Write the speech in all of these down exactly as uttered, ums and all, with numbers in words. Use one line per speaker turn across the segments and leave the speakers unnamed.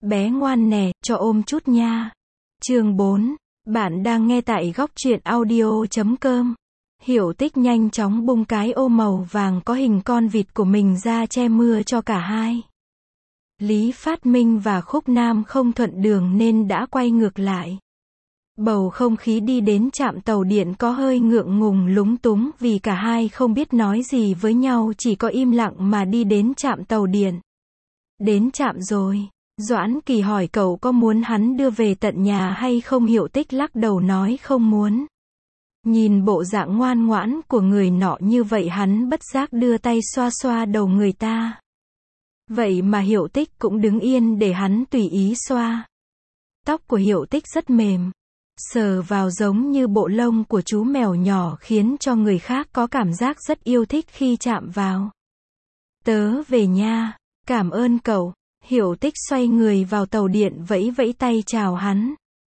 Bé ngoan nè, cho ôm chút nha. Chương bốn. Bạn đang nghe tại góc truyện audio chấm com. Hiểu Tích nhanh chóng bung cái ô màu vàng có hình con vịt của mình ra che mưa cho cả hai. Lý Phát Minh và Khúc Nam không thuận đường nên đã quay ngược lại. Bầu không khí đi đến trạm tàu điện có hơi ngượng ngùng lúng túng vì cả hai không biết nói gì với nhau, chỉ có im lặng mà đi đến trạm tàu điện. Đến trạm rồi. Doãn Kỳ hỏi cậu có muốn hắn đưa về tận nhà hay không. Hiểu Tích lắc đầu nói không muốn. Nhìn bộ dạng ngoan ngoãn của người nọ như vậy, hắn bất giác đưa tay xoa xoa đầu người ta. Vậy mà Hiểu Tích cũng đứng yên để hắn tùy ý xoa. Tóc của Hiểu Tích rất mềm, sờ vào giống như bộ lông của chú mèo nhỏ, khiến cho người khác có cảm giác rất yêu thích khi chạm vào. Tớ về nha, cảm ơn cậu. Hiểu Tích xoay người vào tàu điện vẫy vẫy tay chào hắn.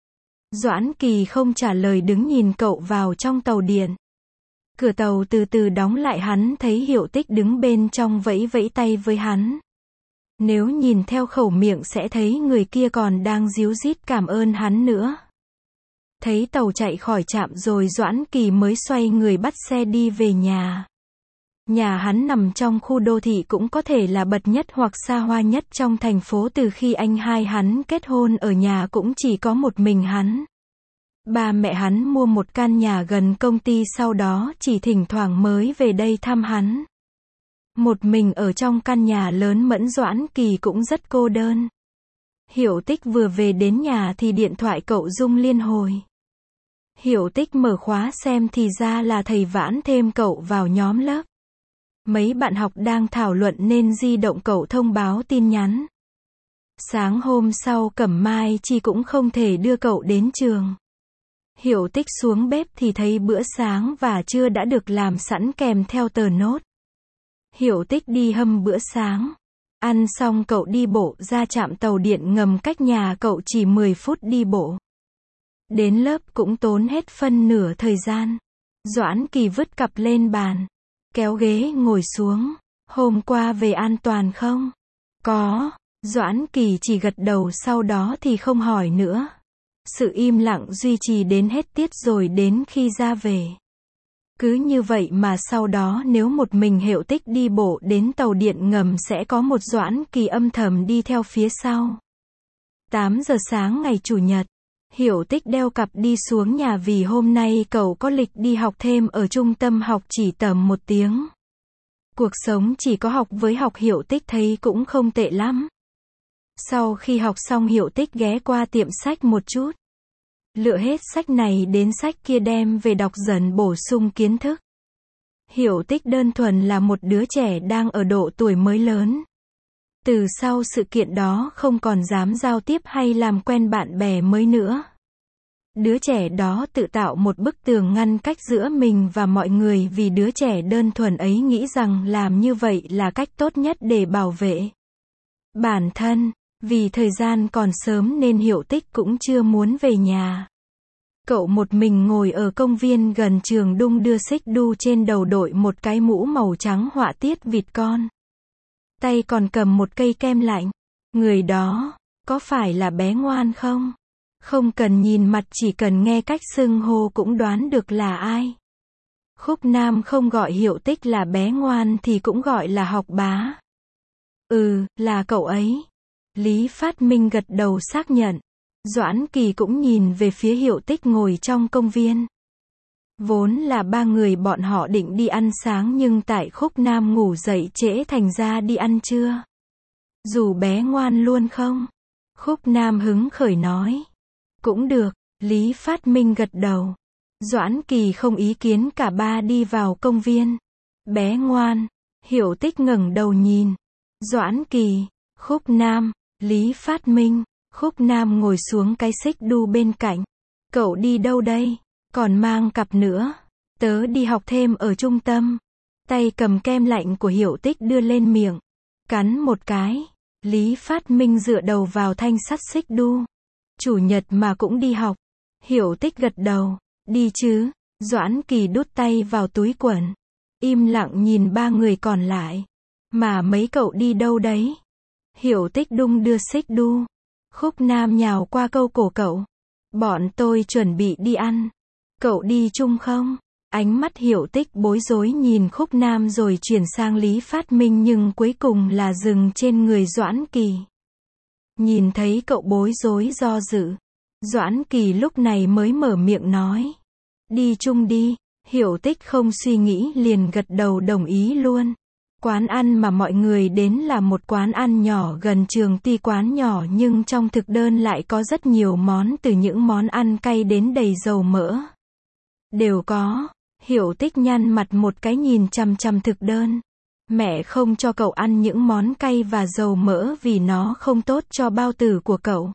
Doãn Kỳ không trả lời, đứng nhìn cậu vào trong tàu điện. Cửa tàu từ từ đóng lại, hắn thấy Hiểu Tích đứng bên trong vẫy vẫy tay với hắn. Nếu nhìn theo khẩu miệng sẽ thấy người kia còn đang díu dít cảm ơn hắn nữa. Thấy tàu chạy khỏi trạm rồi, Doãn Kỳ mới xoay người bắt xe đi về nhà. Nhà hắn nằm trong khu đô thị, cũng có thể là bậc nhất hoặc xa hoa nhất trong thành phố. Từ khi anh hai hắn kết hôn, ở nhà cũng chỉ có một mình hắn. Ba mẹ hắn mua một căn nhà gần công ty, sau đó chỉ thỉnh thoảng mới về đây thăm hắn. Một mình ở trong căn nhà lớn mẫn, Doãn Kỳ cũng rất cô đơn. Hiểu Tích vừa về đến nhà thì điện thoại cậu rung liên hồi. Hiểu Tích mở khóa xem thì ra là thầy Vãn thêm cậu vào nhóm lớp. Mấy bạn học đang thảo luận nên di động cậu thông báo tin nhắn. Sáng hôm sau Cẩm Mai Chi cũng không thể đưa cậu đến trường. Hiểu Tích xuống bếp thì thấy bữa sáng và trưa đã được làm sẵn kèm theo tờ nốt. Hiểu Tích đi hâm bữa sáng. Ăn xong cậu đi bộ ra trạm tàu điện ngầm, cách nhà cậu chỉ mười phút đi bộ. Đến lớp cũng tốn hết phân nửa thời gian. Doãn Kỳ vứt cặp lên bàn, kéo ghế ngồi xuống. Hôm qua về an toàn không? Có. Doãn Kỳ chỉ gật đầu, sau đó thì không hỏi nữa. Sự im lặng duy trì đến hết tiết rồi đến khi ra về. Cứ như vậy mà sau đó nếu một mình Hiểu Tích đi bộ đến tàu điện ngầm sẽ có một Doãn Kỳ âm thầm đi theo phía sau. tám giờ sáng ngày Chủ nhật, Hiểu Tích đeo cặp đi xuống nhà vì hôm nay cậu có lịch đi học thêm ở trung tâm học chỉ tầm một tiếng. Cuộc sống chỉ có học với học Hiểu Tích thấy cũng không tệ lắm. Sau khi học xong, Hiểu Tích ghé qua tiệm sách một chút. Lựa hết sách này đến sách kia đem về đọc dần, bổ sung kiến thức. Hiểu Tích đơn thuần là một đứa trẻ đang ở độ tuổi mới lớn. Từ sau sự kiện đó không còn dám giao tiếp hay làm quen bạn bè mới nữa. Đứa trẻ đó tự tạo một bức tường ngăn cách giữa mình và mọi người vì đứa trẻ đơn thuần ấy nghĩ rằng làm như vậy là cách tốt nhất để bảo vệ bản thân. Vì thời gian còn sớm nên Hiểu Tích cũng chưa muốn về nhà. Cậu một mình ngồi ở công viên gần trường, đung đưa xích đu trên đầu, đội một cái mũ màu trắng họa tiết vịt con. Tay còn cầm một cây kem lạnh. Người đó, có phải là bé ngoan không? Không cần nhìn mặt, chỉ cần nghe cách xưng hô cũng đoán được là ai. Khúc Nam không gọi Hiểu Tích là bé ngoan thì cũng gọi là học bá. Ừ, là cậu ấy. Lý Phát Minh gật đầu xác nhận. Doãn Kỳ cũng nhìn về phía Hiểu Tích ngồi trong công viên. Vốn là ba người bọn họ định đi ăn sáng, nhưng tại Khúc Nam ngủ dậy trễ thành ra đi ăn trưa. Dù bé ngoan luôn không? Khúc Nam hứng khởi nói. Cũng được. Lý Phát Minh gật đầu. Doãn Kỳ không ý kiến, cả ba đi vào công viên. Bé ngoan. Hiểu Tích ngẩng đầu nhìn. Doãn Kỳ, Khúc Nam, Lý Phát Minh. Khúc Nam ngồi xuống cái xích đu bên cạnh. Cậu đi đâu đây? Còn mang cặp nữa. Tớ đi học thêm ở trung tâm. Tay cầm kem lạnh của Hiểu Tích đưa lên miệng. Cắn một cái. Lý Phát Minh dựa đầu vào thanh sắt xích đu. Chủ nhật mà cũng đi học. Hiểu Tích gật đầu. Đi chứ. Doãn Kỳ đút tay vào túi quần. Im lặng nhìn ba người còn lại. Mà mấy cậu đi đâu đấy? Hiểu Tích đung đưa xích đu. Khúc Nam nhào qua câu cổ cậu. Bọn tôi chuẩn bị đi ăn. Cậu đi chung không? Ánh mắt Hiểu Tích bối rối nhìn Khúc Nam rồi chuyển sang Lý Phát Minh nhưng cuối cùng là dừng trên người Doãn Kỳ. Nhìn thấy cậu bối rối do dự, Doãn Kỳ lúc này mới mở miệng nói. Đi chung đi. Hiểu Tích không suy nghĩ liền gật đầu đồng ý luôn. Quán ăn mà mọi người đến là một quán ăn nhỏ gần trường, tuy quán nhỏ nhưng trong thực đơn lại có rất nhiều món, từ những món ăn cay đến đầy dầu mỡ. Đều có. Hiểu Tích nhăn mặt một cái nhìn chằm chằm thực đơn. Mẹ không cho cậu ăn những món cay và dầu mỡ vì nó không tốt cho bao tử của cậu.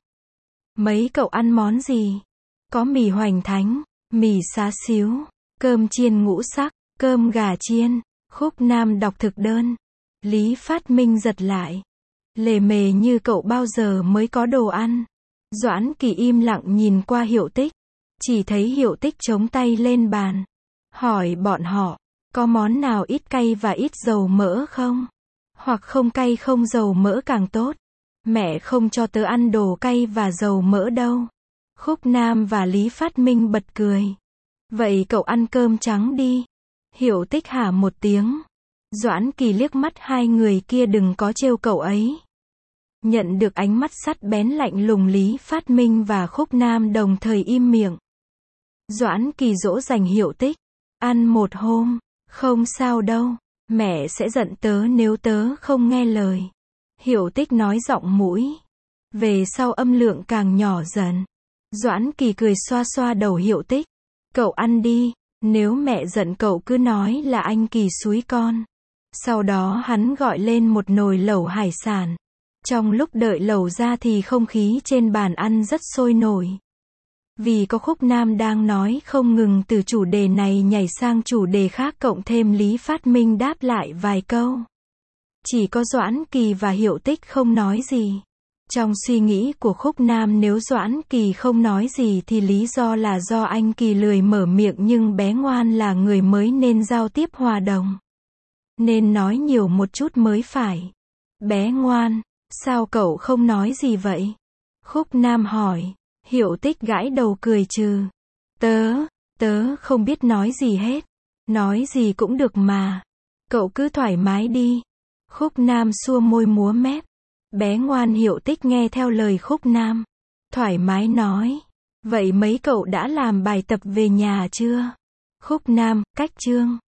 Mấy cậu ăn món gì? Có mì hoành thánh, mì xá xíu, cơm chiên ngũ sắc, cơm gà chiên. Khúc Nam đọc thực đơn. Lý Phát Minh giật lại. Lề mề như cậu bao giờ mới có đồ ăn. Doãn Kỳ im lặng nhìn qua Hiểu Tích. Chỉ thấy Hiểu Tích chống tay lên bàn. Hỏi bọn họ, có món nào ít cay và ít dầu mỡ không? Hoặc không cay không dầu mỡ càng tốt. Mẹ không cho tớ ăn đồ cay và dầu mỡ đâu. Khúc Nam và Lý Phát Minh bật cười. Vậy cậu ăn cơm trắng đi. Hiểu Tích hả một tiếng. Doãn Kỳ liếc mắt hai người kia đừng có trêu cậu ấy. Nhận được ánh mắt sắt bén lạnh lùng, Lý Phát Minh và Khúc Nam đồng thời im miệng. Doãn Kỳ dỗ dành Hiểu Tích. Ăn một hôm, không sao đâu. Mẹ sẽ giận tớ nếu tớ không nghe lời. Hiểu Tích nói giọng mũi. Về sau âm lượng càng nhỏ dần. Doãn Kỳ cười xoa xoa đầu Hiểu Tích. Cậu ăn đi. Nếu mẹ giận cậu cứ nói là anh Kỳ xúi con. Sau đó hắn gọi lên một nồi lẩu hải sản. Trong lúc đợi lẩu ra thì không khí trên bàn ăn rất sôi nổi. Vì có Khúc Nam đang nói không ngừng, từ chủ đề này nhảy sang chủ đề khác, cộng thêm Lý Phát Minh đáp lại vài câu. Chỉ có Doãn Kỳ và Hiểu Tích không nói gì. Trong suy nghĩ của Khúc Nam, nếu Doãn Kỳ không nói gì thì lý do là do anh Kỳ lười mở miệng, nhưng bé ngoan là người mới nên giao tiếp hòa đồng. Nên nói nhiều một chút mới phải. Bé ngoan, sao cậu không nói gì vậy? Khúc Nam hỏi. Hiểu Tích gãi đầu cười trừ. Tớ, tớ không biết nói gì hết. Nói gì cũng được mà. Cậu cứ thoải mái đi. Khúc Nam xua môi múa mép. Bé ngoan. Hiểu Tích nghe theo lời Khúc Nam. Thoải mái nói. Vậy mấy cậu đã làm bài tập về nhà chưa? Khúc Nam, cách chương.